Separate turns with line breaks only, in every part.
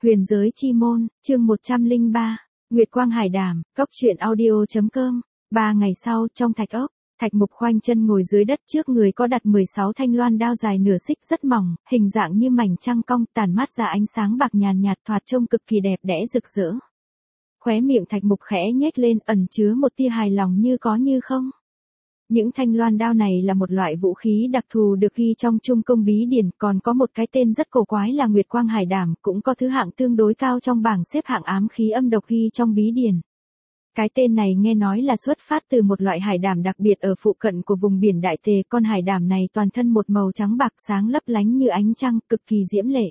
Huyền giới chi môn, chương 103, Nguyệt Quang Hải Đàm, Cốc truyện audio.com. 3 ngày sau, trong thạch ốc, Thạch Mục khoanh chân ngồi dưới đất, trước người có đặt 16 thanh loan đao dài nửa xích rất mỏng, hình dạng như mảnh trăng cong, tản mát ra ánh sáng bạc nhàn nhạt, thoạt trông cực kỳ đẹp đẽ rực rỡ. Khóe miệng Thạch Mục khẽ nhếch lên, ẩn chứa một tia hài lòng như có như không. Những thanh loan đao này là một loại vũ khí đặc thù được ghi trong Trung Công Bí Điển, còn có một cái tên rất cổ quái là Nguyệt Quang Hải Đàm, cũng có thứ hạng tương đối cao trong bảng xếp hạng ám khí âm độc ghi trong Bí Điển. Cái tên này nghe nói là xuất phát từ một loại hải đàm đặc biệt ở phụ cận của vùng biển Đại Tề, con hải đàm này toàn thân một màu trắng bạc sáng lấp lánh như ánh trăng, cực kỳ diễm lệ.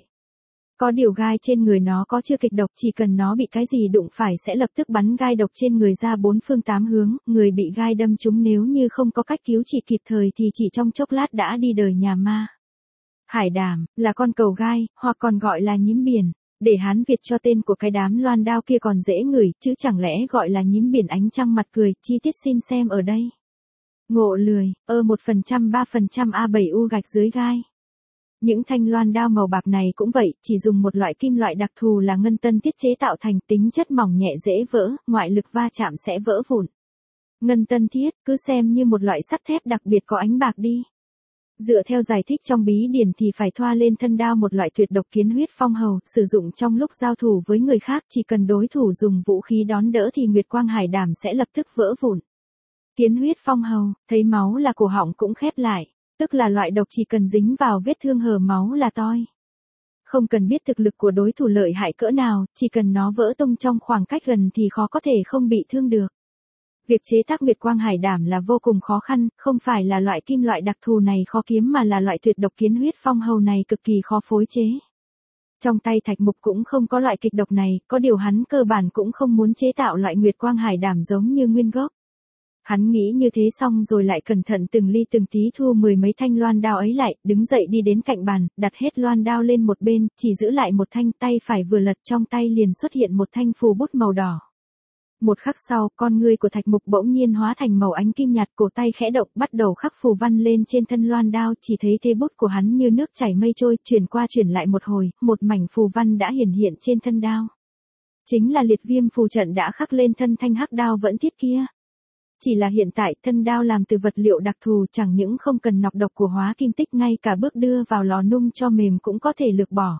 Có điều gai trên người nó có chưa kịch độc, chỉ cần nó bị cái gì đụng phải sẽ lập tức bắn gai độc trên người ra 4 phương 8 hướng, người bị gai đâm trúng nếu như không có cách cứu trị kịp thời thì chỉ trong chốc lát đã đi đời nhà ma. Hải đàm, là con cầu gai, hoặc còn gọi là nhím biển. Để Hán Việt cho tên của cái đám loan đao kia còn dễ ngửi, chứ chẳng lẽ gọi là nhím biển ánh trăng mặt cười, chi tiết xin xem ở đây. Ngộ lười, 1% 3% A7U gạch dưới gai. Những thanh loan đao màu bạc này cũng vậy, chỉ dùng một loại kim loại đặc thù là ngân tân thiết chế tạo thành, tính chất mỏng nhẹ dễ vỡ, ngoại lực va chạm sẽ vỡ vụn. Ngân tân thiết, cứ xem như một loại sắt thép đặc biệt có ánh bạc đi. Dựa theo giải thích trong Bí Điển thì phải thoa lên thân đao một loại tuyệt độc kiến huyết phong hầu, sử dụng trong lúc giao thủ với người khác, chỉ cần đối thủ dùng vũ khí đón đỡ thì Nguyệt Quang Hải Đàm sẽ lập tức vỡ vụn. Kiến huyết phong hầu, thấy máu là cổ họng cũng khép lại, tức là loại độc chỉ cần dính vào vết thương hở máu là toi. Không cần biết thực lực của đối thủ lợi hại cỡ nào, chỉ cần nó vỡ tung trong khoảng cách gần thì khó có thể không bị thương được. Việc chế tác Nguyệt Quang Hải Đàm là vô cùng khó khăn, không phải là loại kim loại đặc thù này khó kiếm mà là loại tuyệt độc kiến huyết phong hầu này cực kỳ khó phối chế. Trong tay Thạch Mục cũng không có loại kịch độc này, có điều hắn cơ bản cũng không muốn chế tạo loại Nguyệt Quang Hải Đàm giống như nguyên gốc. Hắn nghĩ như thế xong rồi lại cẩn thận từng ly từng tí thu 10 mấy thanh loan đao ấy lại, đứng dậy đi đến cạnh bàn, đặt hết loan đao lên một bên, chỉ giữ lại một thanh, tay phải vừa lật trong tay liền xuất hiện một thanh phù bút màu đỏ. Một khắc sau, con ngươi của Thạch Mục bỗng nhiên hóa thành màu ánh kim nhạt, cổ tay khẽ động, bắt đầu khắc phù văn lên trên thân loan đao, chỉ thấy thế bút của hắn như nước chảy mây trôi, chuyển qua chuyển lại một hồi, một mảnh phù văn đã hiển hiện trên thân đao. Chính là liệt viêm phù trận đã khắc lên thân thanh hắc đao vẫn thiết kia. Chỉ là hiện tại thân đao làm từ vật liệu đặc thù, chẳng những không cần nọc độc của hóa kim tích, ngay cả bước đưa vào lò nung cho mềm cũng có thể lược bỏ.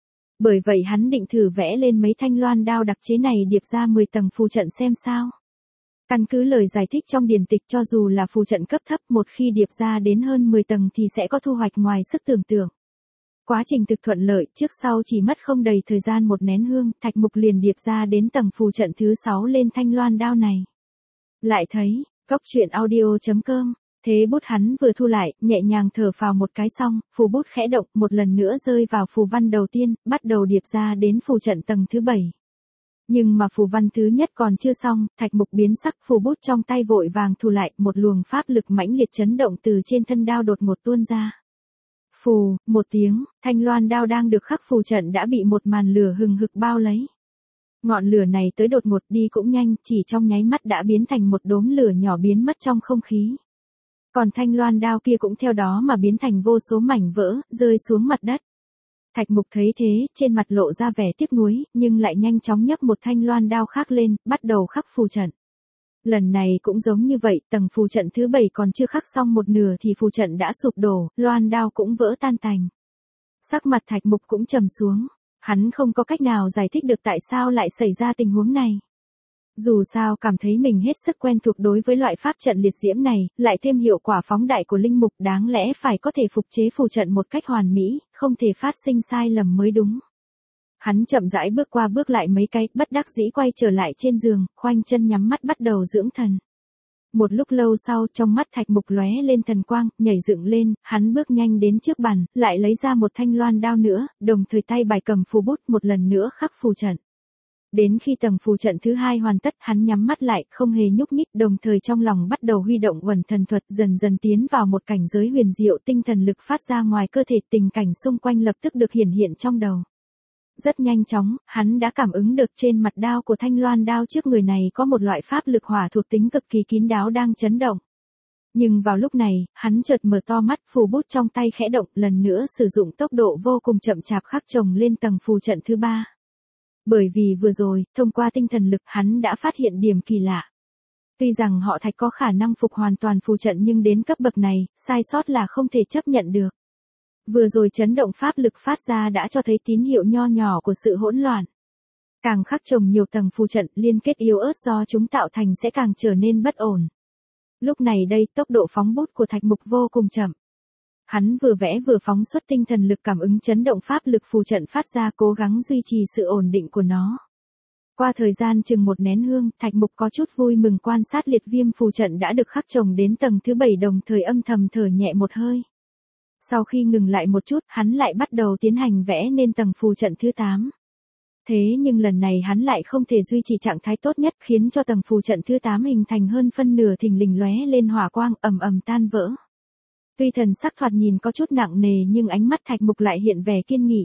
Bởi vậy hắn định thử vẽ lên mấy thanh loan đao đặc chế này điệp ra 10 tầng phù trận xem sao. Căn cứ lời giải thích trong điển tịch, cho dù là phù trận cấp thấp, một khi điệp ra đến hơn 10 tầng thì sẽ có thu hoạch ngoài sức tưởng tượng. Quá trình thực thuận lợi, trước sau chỉ mất không đầy thời gian một nén hương, Thạch Mục liền điệp ra đến tầng phù trận thứ 6 lên thanh loan đao này. Lại thấy, Cốc truyện audio.com. Thế bút hắn vừa thu lại, nhẹ nhàng thở phào một cái xong, phù bút khẽ động, một lần nữa rơi vào phù văn đầu tiên, bắt đầu điệp ra đến phù trận tầng thứ 7. Nhưng mà phù văn thứ nhất còn chưa xong, Thạch Mục biến sắc, phù bút trong tay vội vàng thu lại, một luồng pháp lực mãnh liệt chấn động từ trên thân đao đột ngột tuôn ra. Phù, một tiếng, thanh loan đao đang được khắc phù trận đã bị một màn lửa hừng hực bao lấy. Ngọn lửa này tới đột ngột, đi cũng nhanh, chỉ trong nháy mắt đã biến thành một đốm lửa nhỏ biến mất trong không khí. Còn thanh loan đao kia cũng theo đó mà biến thành vô số mảnh vỡ, rơi xuống mặt đất. Thạch Mục thấy thế, trên mặt lộ ra vẻ tiếc nuối, nhưng lại nhanh chóng nhấc một thanh loan đao khác lên, bắt đầu khắc phù trận. Lần này cũng giống như vậy, tầng phù trận thứ 7 còn chưa khắc xong một nửa thì phù trận đã sụp đổ, loan đao cũng vỡ tan tành. Sắc mặt Thạch Mục cũng trầm xuống, hắn không có cách nào giải thích được tại sao lại xảy ra tình huống này. Dù sao cảm thấy mình hết sức quen thuộc đối với loại pháp trận liệt diễm này, lại thêm hiệu quả phóng đại của linh mục, đáng lẽ phải có thể phục chế phù trận một cách hoàn mỹ, không thể phát sinh sai lầm mới đúng. Hắn chậm rãi bước qua bước lại mấy cái, bất đắc dĩ quay trở lại trên giường, khoanh chân nhắm mắt bắt đầu dưỡng thần. Một lúc lâu sau, trong mắt Thạch Mục lóe lên thần quang, nhảy dựng lên, hắn bước nhanh đến trước bàn, lại lấy ra một thanh loan đao nữa, đồng thời tay bài cầm phù bút một lần nữa khắc phù trận. Đến khi tầng phù trận thứ 2 hoàn tất, hắn nhắm mắt lại, không hề nhúc nhích, đồng thời trong lòng bắt đầu huy động uẩn thần thuật, dần dần tiến vào một cảnh giới huyền diệu, tinh thần lực phát ra ngoài cơ thể, tình cảnh xung quanh lập tức được hiển hiện trong đầu. Rất nhanh chóng, hắn đã cảm ứng được trên mặt đao của thanh loan đao trước người này có một loại pháp lực hỏa thuộc tính cực kỳ kín đáo đang chấn động. Nhưng vào lúc này, hắn chợt mở to mắt, phù bút trong tay khẽ động, lần nữa sử dụng tốc độ vô cùng chậm chạp khắc chồng lên tầng phù trận thứ 3. Bởi vì vừa rồi, thông qua tinh thần lực hắn đã phát hiện điểm kỳ lạ. Tuy rằng họ Thạch có khả năng phục hoàn toàn phù trận nhưng đến cấp bậc này, sai sót là không thể chấp nhận được. Vừa rồi chấn động pháp lực phát ra đã cho thấy tín hiệu nho nhỏ của sự hỗn loạn. Càng khắc chồng nhiều tầng phù trận liên kết yếu ớt do chúng tạo thành sẽ càng trở nên bất ổn. Lúc này đây tốc độ phóng bút của Thạch Mục vô cùng chậm. Hắn vừa vẽ vừa phóng xuất tinh thần lực cảm ứng chấn động pháp lực phù trận phát ra cố gắng duy trì sự ổn định của nó. Qua thời gian chừng một nén hương, Thạch Mục có chút vui mừng quan sát liệt viêm phù trận đã được khắc chồng đến tầng thứ 7 đồng thời âm thầm thở nhẹ một hơi. Sau khi ngừng lại một chút, hắn lại bắt đầu tiến hành vẽ nên tầng phù trận thứ 8. Thế nhưng lần này hắn lại không thể duy trì trạng thái tốt nhất khiến cho tầng phù trận thứ 8 hình thành hơn phân nửa thình lình lóe lên hỏa quang ầm ầm tan vỡ. Tuy thần sắc thoạt nhìn có chút nặng nề nhưng ánh mắt Thạch Mục lại hiện vẻ kiên nghị.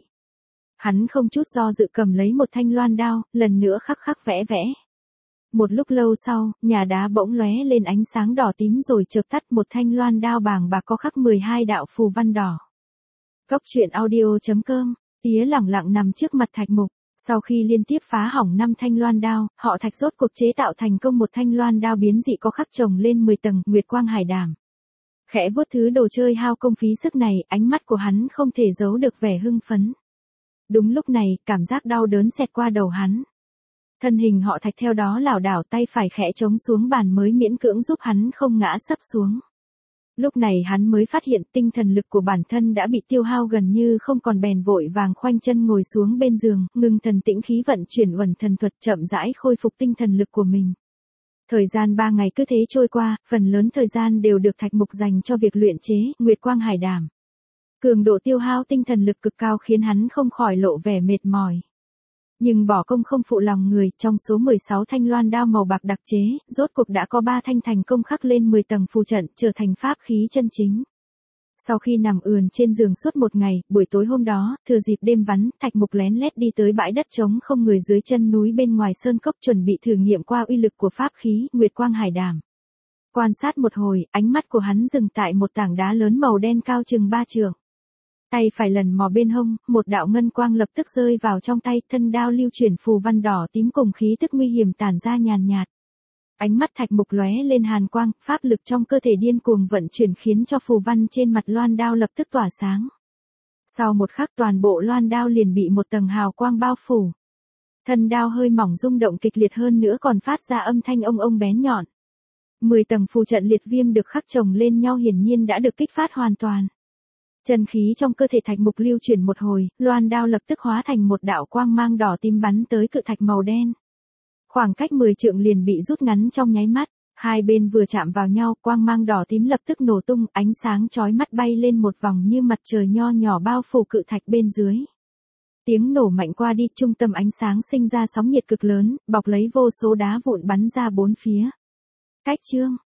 Hắn không chút do dự cầm lấy một thanh loan đao, lần nữa khắc vẽ vẽ. Một lúc lâu sau, nhà đá bỗng lóe lên ánh sáng đỏ tím rồi chợp tắt, một thanh loan đao bàng bạc có khắc 12 đạo phù văn đỏ. Góc truyện audio.com, Tía lẳng lặng nằm trước mặt Thạch Mục. Sau khi liên tiếp phá hỏng 5 thanh loan đao, họ Thạch rốt cuộc chế tạo thành công một thanh loan đao biến dị có khắc chồng lên 10 tầng, Nguyệt Quang Hải Đàm. Khẽ vuốt thứ đồ chơi hao công phí sức này, ánh mắt của hắn không thể giấu được vẻ hưng phấn. Đúng lúc này, cảm giác đau đớn xẹt qua đầu hắn. Thân hình họ Thạch theo đó lảo đảo, tay phải khẽ chống xuống bàn mới miễn cưỡng giúp hắn không ngã sấp xuống. Lúc này hắn mới phát hiện tinh thần lực của bản thân đã bị tiêu hao gần như không còn, bèn vội vàng khoanh chân ngồi xuống bên giường, ngừng thần tĩnh khí vận chuyển uẩn thần thuật chậm rãi khôi phục tinh thần lực của mình. Thời gian 3 ngày cứ thế trôi qua, phần lớn thời gian đều được Thạch Mục dành cho việc luyện chế Nguyệt Quang Hải Đàm. Cường độ tiêu hao tinh thần lực cực cao khiến hắn không khỏi lộ vẻ mệt mỏi. Nhưng bỏ công không phụ lòng người, trong số 16 thanh loan đao màu bạc đặc chế, rốt cuộc đã có 3 thanh thành công khắc lên 10 tầng phù trận, trở thành pháp khí chân chính. Sau khi nằm ườn trên giường suốt một ngày, buổi tối hôm đó, thừa dịp đêm vắng, Thạch Mục lén lét đi tới bãi đất trống không người dưới chân núi bên ngoài sơn cốc chuẩn bị thử nghiệm qua uy lực của pháp khí Nguyệt Quang Hải Đàm. Quan sát một hồi, ánh mắt của hắn dừng tại một tảng đá lớn màu đen cao chừng 3 trượng. Tay phải lần mò bên hông, một đạo ngân quang lập tức rơi vào trong tay, thân đao lưu chuyển phù văn đỏ tím cùng khí tức nguy hiểm tản ra nhàn nhạt. Ánh mắt Thạch Mục lóe lên hàn quang, pháp lực trong cơ thể điên cuồng vận chuyển khiến cho phù văn trên mặt loan đao lập tức tỏa sáng. Sau một khắc toàn bộ loan đao liền bị một tầng hào quang bao phủ. Thân đao hơi mỏng rung động kịch liệt hơn nữa còn phát ra âm thanh ông ông bén nhọn. 10 tầng phù trận liệt viêm được khắc chồng lên nhau hiển nhiên đã được kích phát hoàn toàn. Chân khí trong cơ thể Thạch Mục lưu chuyển một hồi, loan đao lập tức hóa thành một đạo quang mang đỏ tím bắn tới cự thạch màu đen. Khoảng cách 10 trượng liền bị rút ngắn trong nháy mắt, hai bên vừa chạm vào nhau, quang mang đỏ tím lập tức nổ tung, ánh sáng chói mắt bay lên một vòng như mặt trời nho nhỏ bao phủ cự thạch bên dưới. Tiếng nổ mạnh qua đi, trung tâm ánh sáng sinh ra sóng nhiệt cực lớn, bọc lấy vô số đá vụn bắn ra bốn phía. Cách chương